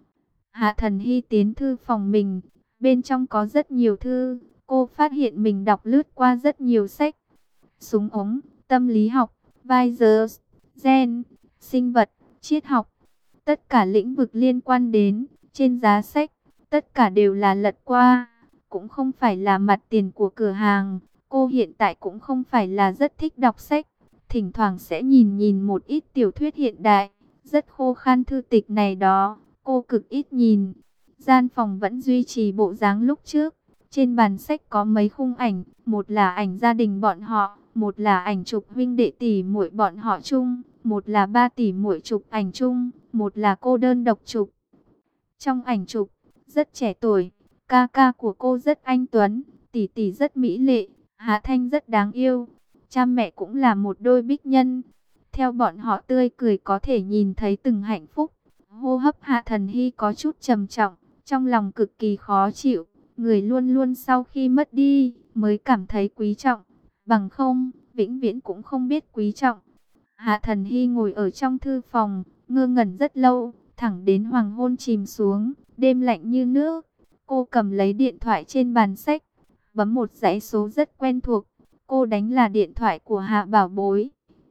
Hạ Thần Hy tiến thư phòng mình, bên trong có rất nhiều thư. Cô phát hiện mình đọc lướt qua rất nhiều sách. Súng ống, tâm lý học, virus, gen, sinh vật, triết học. Tất cả lĩnh vực liên quan đến, trên giá sách, tất cả đều là lật qua. Cũng không phải là mặt tiền của cửa hàng. Cô hiện tại cũng không phải là rất thích đọc sách. Thỉnh thoảng sẽ nhìn một ít tiểu thuyết hiện đại. Rất khô khan thư tịch này đó, cô cực ít nhìn. Gian phòng vẫn duy trì bộ dáng lúc trước. Trên bàn sách có mấy khung ảnh, một là ảnh gia đình bọn họ, một là ảnh chụp huynh đệ tỷ muội bọn họ chung, một là ba tỷ muội chụp ảnh chung, một là cô đơn độc chụp. Trong ảnh chụp, rất trẻ tuổi, ca ca của cô rất anh tuấn, tỷ tỷ rất mỹ lệ, Hạ Thanh rất đáng yêu. Cha mẹ cũng là một đôi bích nhân. Theo bọn họ tươi cười có thể nhìn thấy từng hạnh phúc. Hô hấp Hạ Thần Hy có chút trầm trọng, trong lòng cực kỳ khó chịu. Người luôn luôn sau khi mất đi mới cảm thấy quý trọng, bằng không, vĩnh viễn cũng không biết quý trọng. Hạ Thần Hy ngồi ở trong thư phòng, ngơ ngẩn rất lâu, thẳng đến hoàng hôn chìm xuống, đêm lạnh như nước. Cô cầm lấy điện thoại trên bàn sách, bấm một dãy số rất quen thuộc. Cô đánh là điện thoại của Hạ Bảo Bối.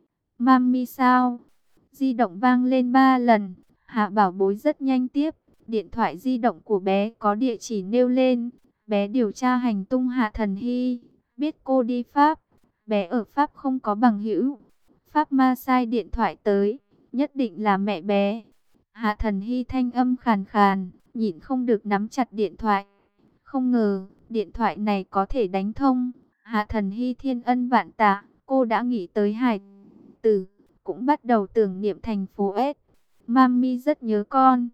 Mami sao? Di động vang lên 3 lần, Hạ Bảo Bối rất nhanh tiếp. Điện thoại di động của bé có địa chỉ nêu lên. Bé điều tra hành tung Hạ Thần Hy, biết cô đi Pháp. Bé ở Pháp không có bằng hữu. Pháp ma sai điện thoại tới, nhất định là mẹ bé. Hạ Thần Hy thanh âm khàn khàn, nhịn không được nắm chặt điện thoại. Không ngờ, điện thoại này có thể đánh thông. Hạ Thần Hy thiên ân vạn tạ, cô đã nghĩ tới Hải Tử, cũng bắt đầu tưởng niệm thành phố S. Mami rất nhớ con.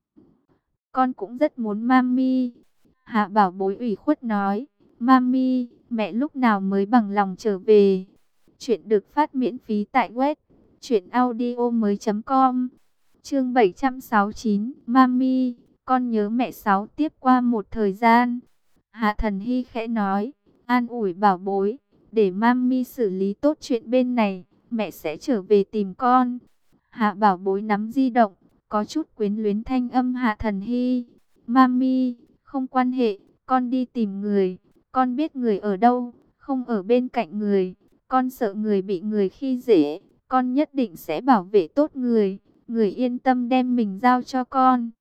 Con cũng rất muốn Mami. Hạ Bảo Bối ủy khuất nói, Mami, mẹ lúc nào mới bằng lòng trở về. Chuyện được phát miễn phí tại web truyệnaudiomoi.com. Chương 769, Mami, con nhớ mẹ. Sáu tiếp qua một thời gian, Hạ Thần Hy khẽ nói, an ủi Bảo Bối, để Mami xử lý tốt chuyện bên này, mẹ sẽ trở về tìm con. Hạ Bảo Bối nắm di động, có chút quyến luyến thanh âm Hạ Thần Hy. Mami, không quan hệ, con đi tìm người, con biết người ở đâu, không ở bên cạnh người, con sợ người bị người khi dễ, con nhất định sẽ bảo vệ tốt người, người yên tâm đem mình giao cho con.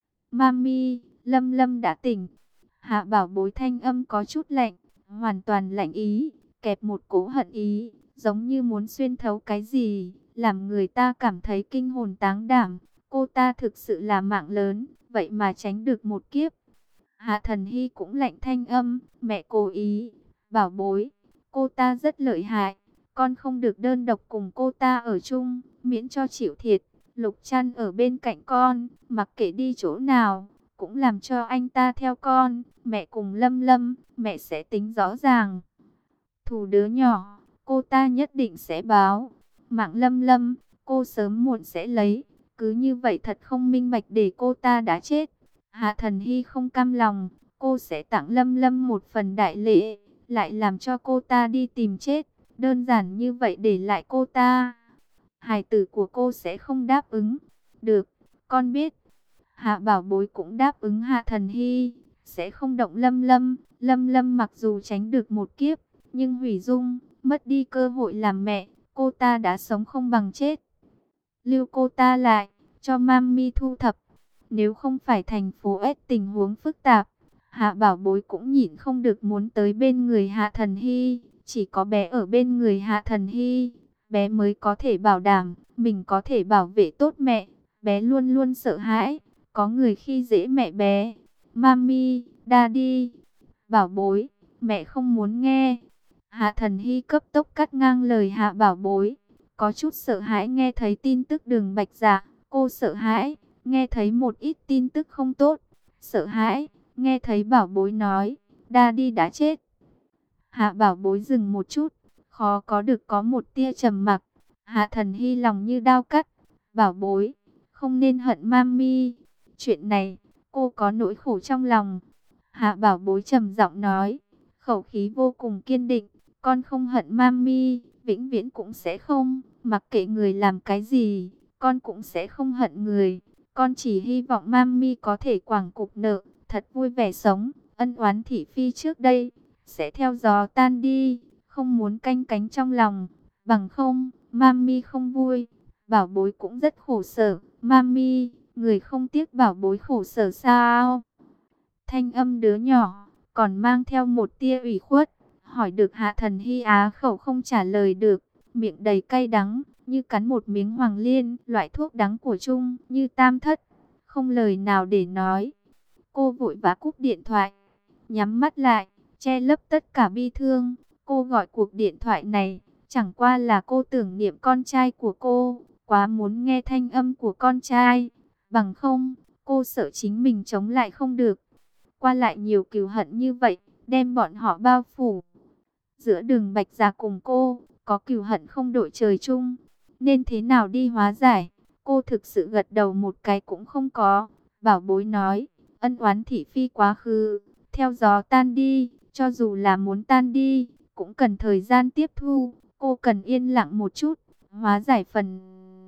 Mami, Lâm Lâm đã tỉnh. Hạ Bảo Bối thanh âm có chút lạnh, hoàn toàn lạnh ý, kẹp một cỗ hận ý, giống như muốn xuyên thấu cái gì, làm người ta cảm thấy kinh hồn táng đảm. Cô ta thực sự là mạng lớn, vậy mà tránh được một kiếp. Hạ Thần Hy cũng lạnh thanh âm, mẹ cố ý. Bảo Bối, cô ta rất lợi hại, con không được đơn độc cùng cô ta ở chung, miễn cho chịu thiệt. Lục Trăn ở bên cạnh con, mặc kệ đi chỗ nào, cũng làm cho anh ta theo con. Mẹ cùng Lâm Lâm, mẹ sẽ tính rõ ràng. Thù đứa nhỏ, cô ta nhất định sẽ báo. Mạng Lâm Lâm, cô sớm muộn sẽ lấy. Cứ như vậy thật không minh bạch để cô ta đã chết. Hạ Thần Hy không cam lòng, cô sẽ tặng Lâm Lâm một phần đại lễ, lại làm cho cô ta đi tìm chết. Đơn giản như vậy để lại cô ta. Hài tử của cô sẽ không đáp ứng. Được, con biết. Hạ Bảo Bối cũng đáp ứng Hạ Thần Hy, sẽ không động Lâm Lâm. Lâm Lâm mặc dù tránh được một kiếp, nhưng hủy dung, mất đi cơ hội làm mẹ, cô ta đã sống không bằng chết. Lưu cô ta lại, cho Mami thu thập. Nếu không phải thành phố S tình huống phức tạp, Hạ Bảo Bối cũng nhịn không được muốn tới bên người Hạ Thần Hy. Chỉ có bé ở bên người Hạ Thần Hy, bé mới có thể bảo đảm mình có thể bảo vệ tốt mẹ. Bé luôn luôn sợ hãi có người khi dễ mẹ bé. Mami, Daddy, Bảo Bối, mẹ không muốn nghe. Hạ Thần Hy cấp tốc cắt ngang lời Hạ Bảo Bối. Có chút sợ hãi nghe thấy tin tức Đường Bạch Dạ. Cô sợ hãi nghe thấy một ít tin tức không tốt. Sợ hãi nghe thấy Bảo Bối nói Daddy đã chết. Hạ Bảo Bối dừng một chút, khó có được có một tia trầm mặc. Hạ Thần Hy lòng như đao cắt. Bảo Bối, không nên hận Mami. Chuyện này, cô có nỗi khổ trong lòng. Hạ Bảo Bối trầm giọng nói, khẩu khí vô cùng kiên định. Con không hận Mami, vĩnh viễn cũng sẽ không. Mặc kệ người làm cái gì, con cũng sẽ không hận người. Con chỉ hy vọng Mami có thể quẳng cục nợ, thật vui vẻ sống. Ân oán thị phi trước đây sẽ theo gió tan đi, không muốn canh cánh trong lòng. Bằng không, Mami không vui. Bảo Bối cũng rất khổ sở. Mami, người không tiếc Bảo Bối khổ sở sao? Thanh âm đứa nhỏ còn mang theo một tia ủy khuất, hỏi được Hạ Thần Hy á khẩu không trả lời được, miệng đầy cay đắng, như cắn một miếng hoàng liên, loại thuốc đắng của chung, như tam thất, không lời nào để nói. Cô vội vã cúp điện thoại, nhắm mắt lại, che lấp tất cả bi thương. Cô gọi cuộc điện thoại này, chẳng qua là cô tưởng niệm con trai của cô, quá muốn nghe thanh âm của con trai. Bằng không, cô sợ chính mình chống lại không được. Qua lại nhiều cừu hận như vậy, đem bọn họ bao phủ. Giữa Đường Bạch Dạ cùng cô, có cừu hận không đội trời chung. Nên thế nào đi hóa giải? Cô thực sự gật đầu một cái cũng không có. Bảo Bối nói, ân oán thị phi quá khứ, theo gió tan đi. Cho dù là muốn tan đi, cũng cần thời gian tiếp thu. Cô cần yên lặng một chút, hóa giải phần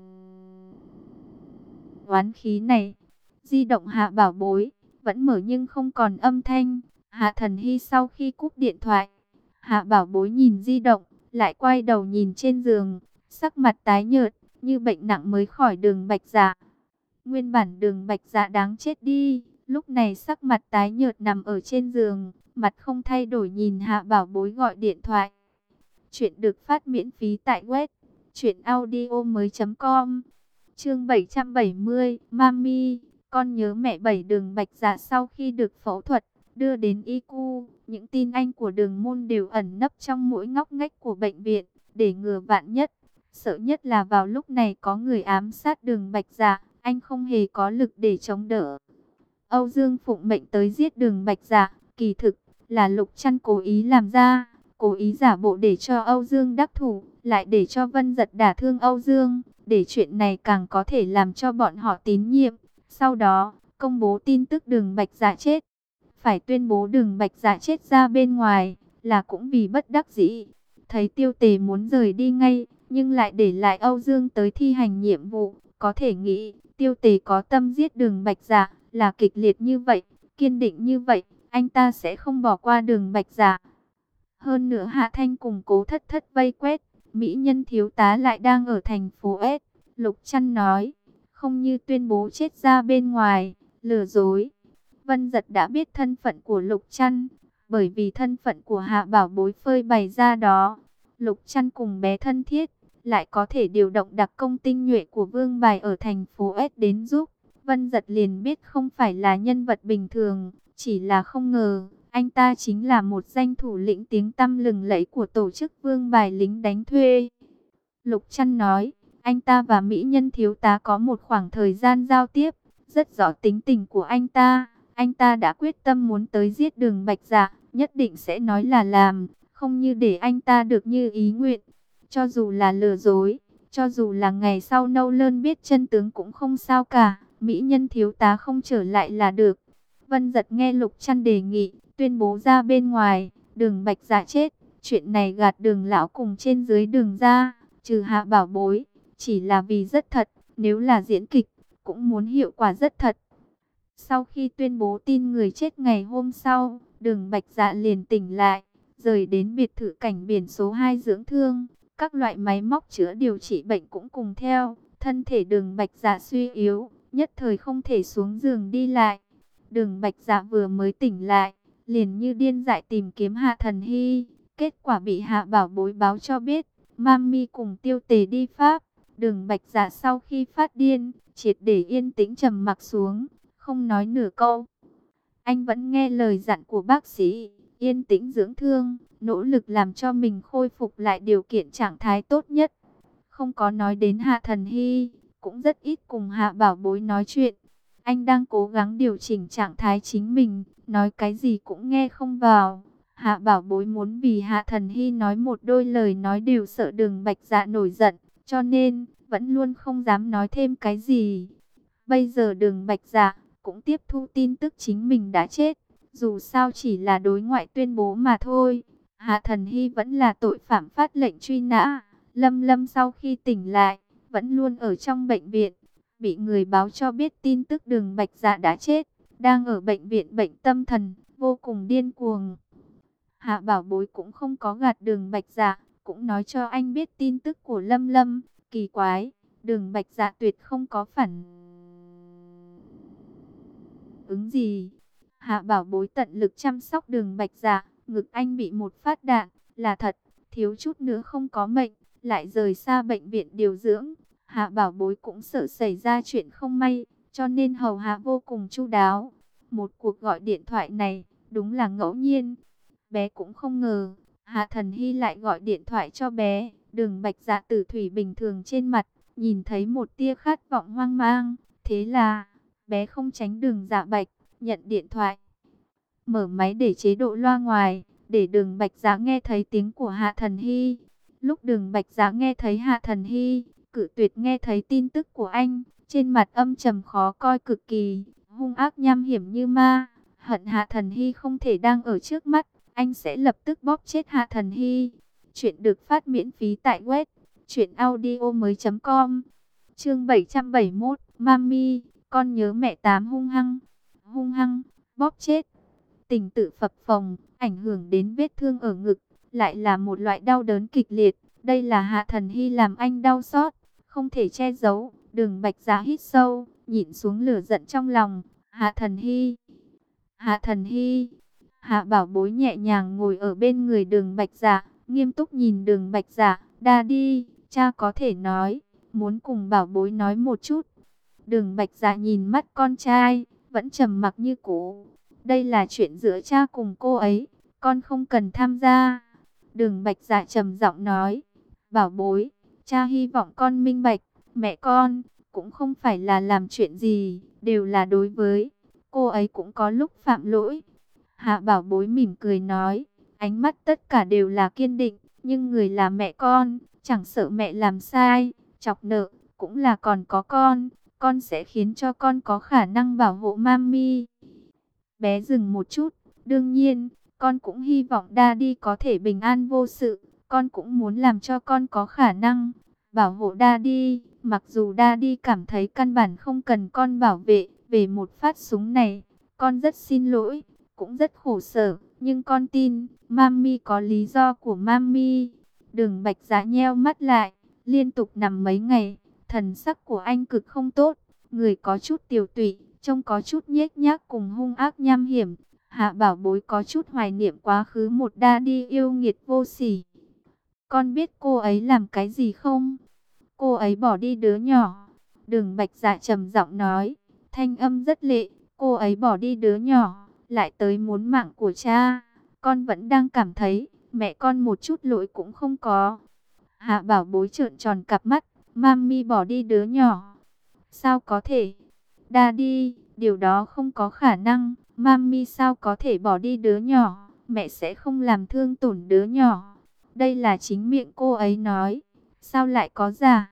oán khí này. Di động Hạ Bảo Bối vẫn mở nhưng không còn âm thanh. Hạ Thần Hy sau khi cúp điện thoại, Hạ Bảo Bối nhìn di động, lại quay đầu nhìn trên giường, sắc mặt tái nhợt, như bệnh nặng mới khỏi Đường Bạch Dạ. Nguyên bản Đường Bạch Dạ đáng chết đi, lúc này sắc mặt tái nhợt nằm ở trên giường, mặt không thay đổi nhìn Hạ Bảo Bối gọi điện thoại. Chuyện được phát miễn phí tại web truyệnaudiomoi.com. Chương 770, Mami, con nhớ mẹ. Đường Bạch Dạ sau khi được phẫu thuật, đưa đến ICU, những tin anh của Đường Môn đều ẩn nấp trong mỗi ngóc ngách của bệnh viện, để ngừa vạn nhất. Sợ nhất là vào lúc này có người ám sát Đường Bạch Dạ, anh không hề có lực để chống đỡ. Âu Dương phụng mệnh tới giết Đường Bạch Dạ, kỳ thực là Lục Trăn cố ý làm ra, cố ý giả bộ để cho Âu Dương đắc thủ, lại để cho Vân Dật đả thương Âu Dương, để chuyện này càng có thể làm cho bọn họ tín nhiệm. Sau đó, công bố tin tức Đường Bạch Dạ chết. Phải tuyên bố Đường Bạch Dạ chết ra bên ngoài, là cũng vì bất đắc dĩ. Thấy Tiêu Tề muốn rời đi ngay, nhưng lại để lại Âu Dương tới thi hành nhiệm vụ. Có thể nghĩ, Tiêu Tề có tâm giết Đường Bạch Dạ, là kịch liệt như vậy, kiên định như vậy, anh ta sẽ không bỏ qua Đường Bạch Dạ. Hơn nữa Hạ Thanh cùng Cố Thất Thất vây quét, mỹ nhân thiếu tá lại đang ở thành phố S. Lục Trăn nói, không như tuyên bố chết ra bên ngoài, lừa dối. Vân Dật đã biết thân phận của Lục Trăn, bởi vì thân phận của Hạ Bảo Bối phơi bày ra đó. Lục Trăn cùng bé thân thiết, lại có thể điều động đặc công tinh nhuệ của Vương Bài ở thành phố S đến giúp. Vân Dật liền biết không phải là nhân vật bình thường, chỉ là không ngờ, anh ta chính là một danh thủ lĩnh tiếng tăm lừng lẫy của tổ chức Vương Bài lính đánh thuê. Lục Trăn nói, anh ta và mỹ nhân thiếu tá có một khoảng thời gian giao tiếp, rất rõ tính tình của anh ta. Anh ta đã quyết tâm muốn tới giết Đường Bạch Dạ, nhất định sẽ nói là làm, không như để anh ta được như ý nguyện. Cho dù là lừa dối, Cho dù là ngày sau Nâu Lơn biết chân tướng cũng không sao cả, mỹ nhân thiếu tá không trở lại là được. Vân Giật nghe Lục Trăn đề nghị, tuyên bố ra bên ngoài, Đường Bạch Dạ chết, chuyện này gạt Đường lão cùng trên dưới Đường ra, trừ Hạ Bảo Bối, chỉ là vì rất thật, nếu là diễn kịch, cũng muốn hiệu quả rất thật. Sau khi tuyên bố tin người chết ngày hôm sau, Đường Bạch Dạ liền tỉnh lại, rời đến biệt thự cảnh biển số 2 dưỡng thương. Các loại máy móc chữa điều trị bệnh cũng cùng theo. Thân thể Đường Bạch Dạ suy yếu, nhất thời không thể xuống giường đi lại. Đường Bạch Dạ vừa mới tỉnh lại, liền như điên dại tìm kiếm Hạ Thần Hy. Kết quả bị Hạ Bảo Bối báo cho biết, Mami cùng Tiêu Tề đi Pháp. Đường Bạch Dạ sau khi phát điên, triệt để yên tĩnh trầm mặc xuống, không nói nửa câu. Anh vẫn nghe lời dặn của bác sĩ, yên tĩnh dưỡng thương, nỗ lực làm cho mình khôi phục lại điều kiện trạng thái tốt nhất. Không có nói đến Hạ Thần Hy, cũng rất ít cùng Hạ Bảo Bối nói chuyện. Anh đang cố gắng điều chỉnh trạng thái chính mình, nói cái gì cũng nghe không vào. Hạ Bảo Bối muốn vì Hạ Thần Hy nói một đôi lời nói đều sợ Đường Bạch Dạ nổi giận, cho nên vẫn luôn không dám nói thêm cái gì. Bây giờ Đường Bạch Dạ cũng tiếp thu tin tức chính mình đã chết, dù sao chỉ là đối ngoại tuyên bố mà thôi. Hạ Thần Hy vẫn là tội phạm phát lệnh truy nã. Lâm Lâm sau khi tỉnh lại, vẫn luôn ở trong bệnh viện, bị người báo cho biết tin tức Đường Bạch Dạ đã chết, đang ở bệnh viện bệnh tâm thần, vô cùng điên cuồng. Hạ Bảo Bối cũng không có gạt Đường Bạch Dạ, cũng nói cho anh biết tin tức của Lâm Lâm. Kỳ quái, Đường Bạch Dạ tuyệt không có phản ứng gì. Hạ Bảo Bối tận lực chăm sóc Đường Bạch Dạ, ngực anh bị một phát đạn, là thật, thiếu chút nữa không có mệnh, lại rời xa bệnh viện điều dưỡng. Hạ Bảo Bối cũng sợ xảy ra chuyện không may, cho nên hầu hạ vô cùng chu đáo. Một cuộc gọi điện thoại này, đúng là ngẫu nhiên. Bé cũng không ngờ, Hạ Thần Hy lại gọi điện thoại cho bé. Đường Bạch Dạ tử thủy bình thường trên mặt, nhìn thấy một tia khát vọng hoang mang. Thế là, bé không tránh Đường Dạ Bạch, nhận điện thoại. Mở máy để chế độ loa ngoài, để Đường Bạch Dạ nghe thấy tiếng của Hạ Thần Hy. Lúc Đường Bạch Dạ nghe thấy Hạ Thần Hy, cự tuyệt nghe thấy tin tức của anh, trên mặt âm trầm khó coi cực kỳ, hung ác nham hiểm như ma, hận Hạ Thần Hy không thể đang ở trước mắt, anh sẽ lập tức bóp chết Hạ Thần Hy. Chuyện được phát miễn phí tại web truyệnaudiomoi.com. Chương 771, Mami, con nhớ mẹ tám hung hăng, bóp chết. Tình tự phập phồng, ảnh hưởng đến vết thương ở ngực, lại là một loại đau đớn kịch liệt. Đây là Hạ Thần Hy làm anh đau xót, không thể che giấu. Đường Bạch Dạ hít sâu, nhịn xuống lửa giận trong lòng. Hạ Thần Hy, Hạ Thần Hy. Hạ Bảo Bối nhẹ nhàng ngồi ở bên người Đường Bạch Dạ, nghiêm túc nhìn Đường Bạch Dạ. Daddy, cha có thể nói, muốn cùng Bảo Bối nói một chút. Đường Bạch Dạ nhìn mắt con trai, vẫn trầm mặc như cũ. Đây là chuyện giữa cha cùng cô ấy, con không cần tham gia. Đường Bạch Dạ trầm giọng nói, Bảo Bối, cha hy vọng con minh bạch, mẹ con cũng không phải là làm chuyện gì, đều là đối với cô ấy cũng có lúc phạm lỗi. Hạ Bảo Bối mỉm cười nói, ánh mắt tất cả đều là kiên định, nhưng người là mẹ con, chẳng sợ mẹ làm sai, chọc nợ, cũng là còn có con sẽ khiến cho con có khả năng bảo hộ Mami. Bé dừng một chút, đương nhiên, con cũng hy vọng Daddy có thể bình an vô sự, con cũng muốn làm cho con có khả năng bảo hộ Daddy, mặc dù Daddy cảm thấy căn bản không cần con bảo vệ, về một phát súng này, con rất xin lỗi, cũng rất khổ sở, nhưng con tin, Mami có lý do của Mami. Đường Bạch Dạ nheo mắt lại, liên tục nằm mấy ngày, thần sắc của anh cực không tốt, người có chút tiều tụy, trông có chút nhếch nhác cùng hung ác nham hiểm. Hạ Bảo Bối có chút hoài niệm quá khứ một Daddy yêu nghiệt vô sỉ. Con biết cô ấy làm cái gì không? Cô ấy bỏ đi đứa nhỏ. Đường Bạch Dạ trầm giọng nói, thanh âm rất lệ. Cô ấy bỏ đi đứa nhỏ, lại tới muốn mạng của cha. Con vẫn đang cảm thấy mẹ con một chút lỗi cũng không có. Hạ Bảo Bối trợn tròn cặp mắt, Mami bỏ đi đứa nhỏ. Sao có thể? Daddy, điều đó không có khả năng. Mami sao có thể bỏ đi đứa nhỏ? Mẹ sẽ không làm thương tổn đứa nhỏ. Đây là chính miệng cô ấy nói. Sao lại có giả?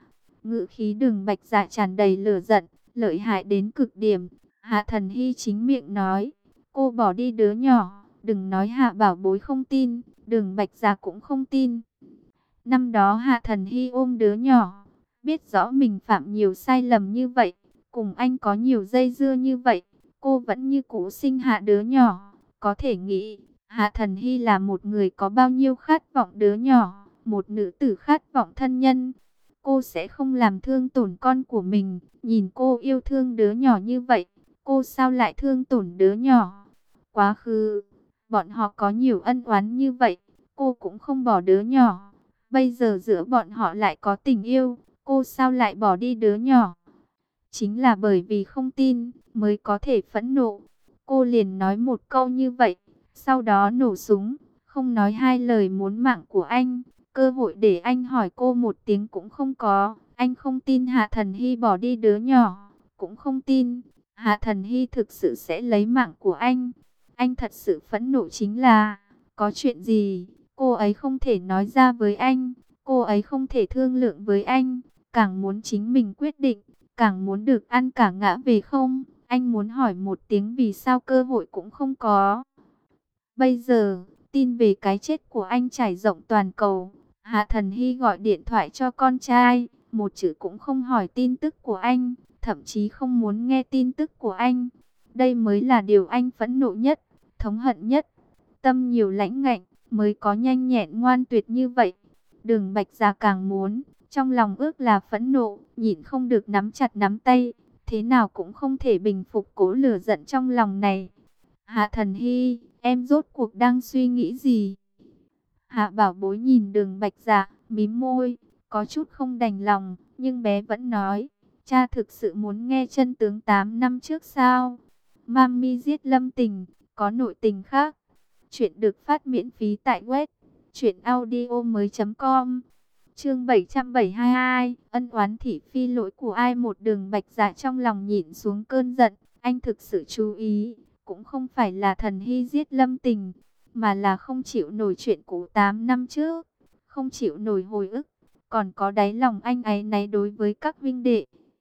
Ngữ khí Đường Bạch Dạ tràn đầy lửa giận, lợi hại đến cực điểm. Hạ Thần Hy chính miệng nói, cô bỏ đi đứa nhỏ, đừng nói Hạ Bảo Bối không tin, Đường Bạch Dạ cũng không tin. Năm đó Hạ Thần Hy ôm đứa nhỏ, biết rõ mình phạm nhiều sai lầm như vậy, cùng anh có nhiều dây dưa như vậy, cô vẫn như cũ sinh hạ đứa nhỏ. Có thể nghĩ, Hạ Thần Hy là một người có bao nhiêu khát vọng đứa nhỏ, một nữ tử khát vọng thân nhân. Cô sẽ không làm thương tổn con của mình, nhìn cô yêu thương đứa nhỏ như vậy, cô sao lại thương tổn đứa nhỏ? Quá khứ, bọn họ có nhiều ân oán như vậy, cô cũng không bỏ đứa nhỏ. Bây giờ giữa bọn họ lại có tình yêu, cô sao lại bỏ đi đứa nhỏ? Chính là bởi vì không tin, mới có thể phẫn nộ. Cô liền nói một câu như vậy, sau đó nổ súng, không nói hai lời muốn mạng của anh. Cơ hội để anh hỏi cô một tiếng cũng không có. Anh không tin Hạ Thần Hy bỏ đi đứa nhỏ, cũng không tin Hạ Thần Hy thực sự sẽ lấy mạng của anh. Anh thật sự phẫn nộ chính là, có chuyện gì, cô ấy không thể nói ra với anh, cô ấy không thể thương lượng với anh, càng muốn chính mình quyết định, càng muốn được ăn cả ngã về không. Anh muốn hỏi một tiếng vì sao cơ hội cũng không có. Bây giờ, tin về cái chết của anh trải rộng toàn cầu. Hạ Thần Hy gọi điện thoại cho con trai, một chữ cũng không hỏi tin tức của anh, thậm chí không muốn nghe tin tức của anh. Đây mới là điều anh phẫn nộ nhất, thống hận nhất. Tâm nhiều lãnh ngạnh, mới có nhanh nhẹn ngoan tuyệt như vậy. Đường Bạch Dạ càng muốn, trong lòng ước là phẫn nộ, nhịn không được nắm chặt nắm tay. Thế nào cũng không thể bình phục cố lửa giận trong lòng này. Hạ Thần Hy, em rốt cuộc đang suy nghĩ gì? Hạ Bảo Bối nhìn Đường Bạch Dạ, mím môi, có chút không đành lòng, nhưng bé vẫn nói, cha thực sự muốn nghe chân tướng 8 năm trước sao? Mami giết Lâm Tình, có nội tình khác. Chuyện được phát miễn phí tại web truyệnaudiomoi.com. Chương 772, ân oán thị phi lỗi của ai? Một Đường Bạch Dạ trong lòng nhịn xuống cơn giận, anh thực sự chú ý, cũng không phải là Thần Hy giết Lâm Tình, mà là không chịu nổi chuyện cũ 8 năm trước, không chịu nổi hồi ức, còn có đáy lòng anh áy náy đối với các huynh đệ,